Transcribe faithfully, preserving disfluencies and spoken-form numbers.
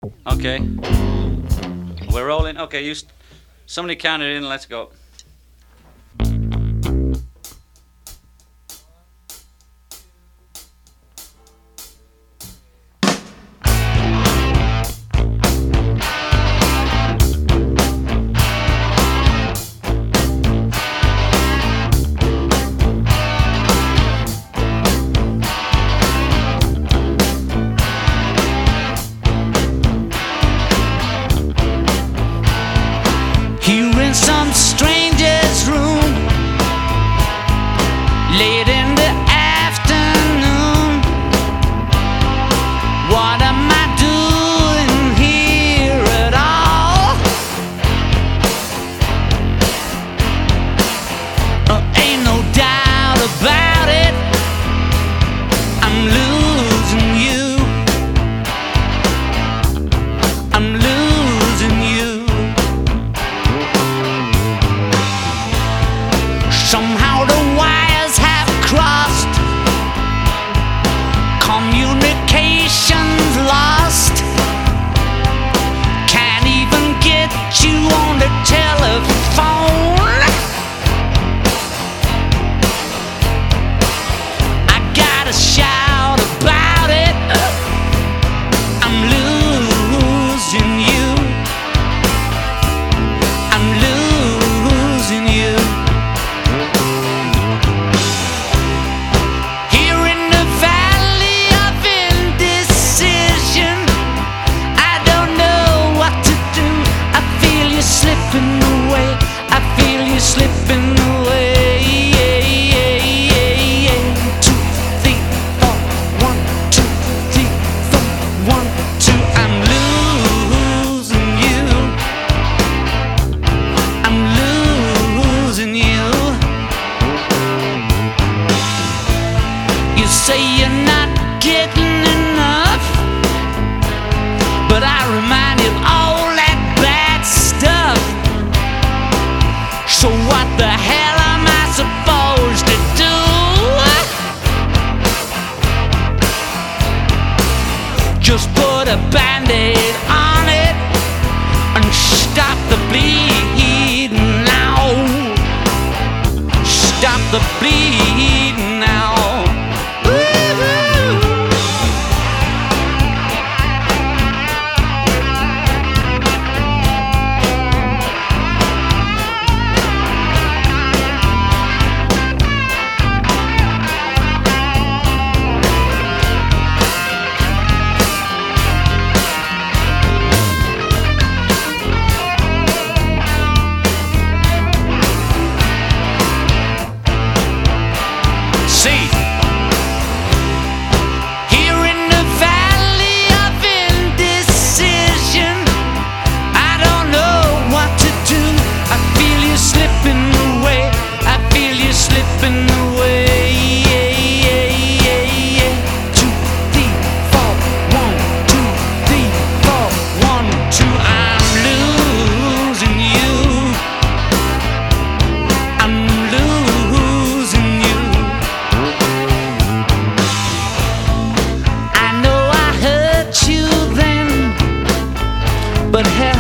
Okay. We're rolling. Okay, you. St- somebody count it in. Let's go. Here in some stranger's room, late in the afternoon. What am I doing here at all? Uh, ain't no doubt about it, I'm losing you. I'm losing you. Somehow the wires have crossed, communication's lost. Can't even get you on the telephone. I gotta shout about it, I'm losing you. I'm losing you. Here in the valley of indecision, I don't know what to do. I feel you slipping away. I feel you slipping away. Two, three, four, one, two, three, four, one, two. I'm losing you. I'm losing you. You say you're not getting enough, but I remind you of all that bad stuff. So what the hell am I supposed to do? Just put a band-aid on it and stop the bleeding now. Stop the bleeding now. See, here in the valley of indecision, I don't know what to do. I feel you slipping away. I feel you slipping away. Two, three, four, one, two, three, four, one, two. I'm losing you. I'm losing you. I know I hurt you then, but hell,